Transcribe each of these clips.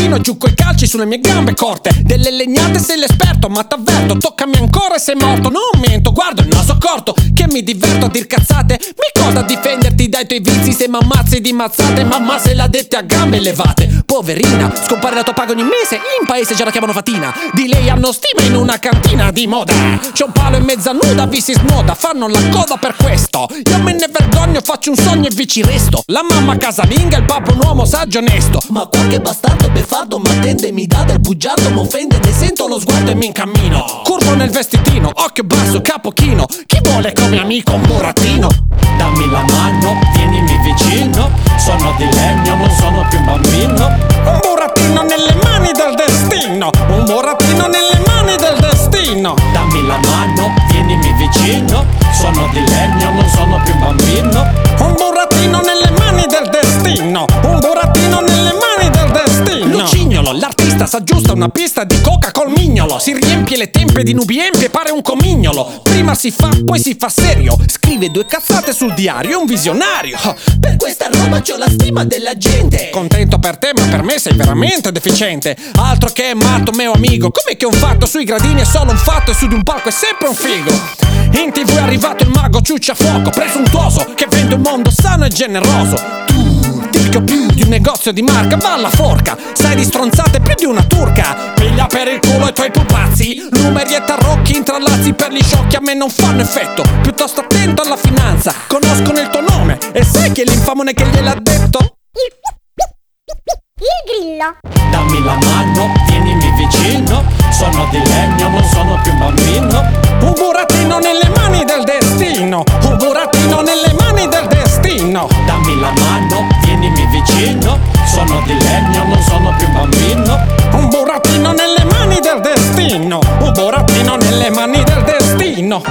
burattino, giù coi calci sulle mie gambe corte. Delle legnate sei l'esperto, ma t'avverto, toccami ancora e sei morto. Non mento, guardo il naso corto, che mi diverto a dir cazzate. Mi coda difenderti dai tuoi vizi se m'ammazzi di mazzate. Mamma se l'ha dette a gambe levate. Poverina, scompare la tua paga ogni mese, in paese già la chiamano fatina. Di lei hanno stima in una cantina di moda. C'è un palo in mezza nuda, vi si snoda, fanno la coda per questo. Io me ne vergogno, faccio un sogno e vi ci resto. La mamma casalinga, il papà un uomo saggio e onesto. Ma qualche bastardo beffardo m'attende, mi dà del bugiardo, m'offende, ne sento lo sguardo e mi incammino. Curvo nel vestitino, occhio basso, capo chino. Chi vuole come amico un burattino? Dammi la mano, vienimi vicino. Sono di legno, non sono più un bambino. Un burattino nelle mani del destino. Un burattino nelle mani del destino. Dammi la mano, vienimi vicino. Sono di legno, non sono più un bambino. Un burattino nelle mani del destino. Un burattino nelle mani del destino. Lucignolo, l'artista s'aggiusta una pista di coca col mignolo. Si riempie le tempe di nubi empie e pare un comignolo. Prima si fa, poi si fa serio. Scrive 2 cazzate sul diario, è un visionario. Per questa roba c'ho la stima della gente. Contento per te, ma per me sei veramente deficiente. Altro che matto mio amico. Com'è che un fatto sui gradini è solo un fatto e su di un palco è sempre un figo? In TV è arrivato il mago ciucciafuoco presuntuoso che vende un mondo sano e generoso. Tu, ticchio più di un negozio di marca, va alla forca. Sai di stronzate più di una turca. Piglia per il culo i tuoi pupazzi. Numeri e tarocchi intrallazzi per gli sciocchi a me non fanno effetto. Piuttosto attento alla finanza, conoscono il tuo nome. E sai chi è l'infamone che gliel'ha detto? Il grillo. Dammi la mano, vienimi vicino. Sono di legno, non sono più un bambino. Un burattino nelle mani del destino. Un burattino nelle mani del destino. Dammi la mano, vienimi vicino. Sono di legno, non sono più un bambino. Un burattino nelle mani del destino. Un burattino nelle mani del destino.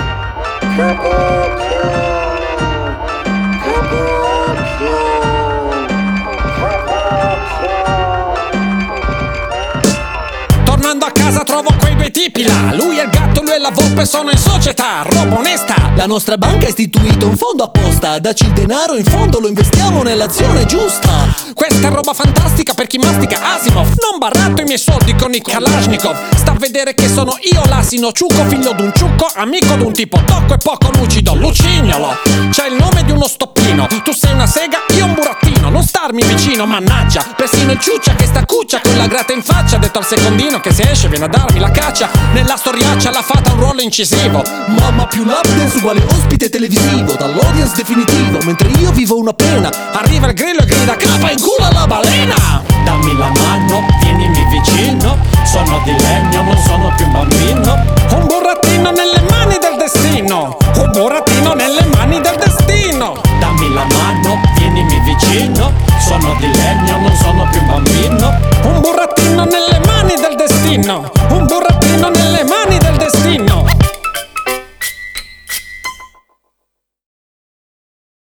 Tornando a casa trovo quei 2 tipi là. Lui è il gatto, lui è la volpe, sono in società. Roba onesta. La nostra banca ha istituito un fondo apposta. Dacci il denaro, in fondo lo investiamo nell'azione giusta. Questa è roba fantastica per chi mastica Asimov. Non baratto i miei soldi con i Kalashnikov. Sta a vedere che sono io l'asino ciucco, figlio d'un ciucco, amico d'un tipo tocco e poco lucido. Lucignolo, c'è il nome di uno stoppino. Tu sei una sega, io un burattino. Non starmi vicino, mannaggia. Persino il ciuccia che sta cuccia con la grata in faccia. Ha detto al secondino che se esce viene a darmi la caccia. Nella storiaccia l'ha fatta un ruolo incisivo. Mamma più lapdance uguale ospite televisivo. Dall'audience definitivo, mentre io vivo una pena. Arriva il grillo e grida capa in culo alla balena. Dammi la mano, vienimi vicino. Sono di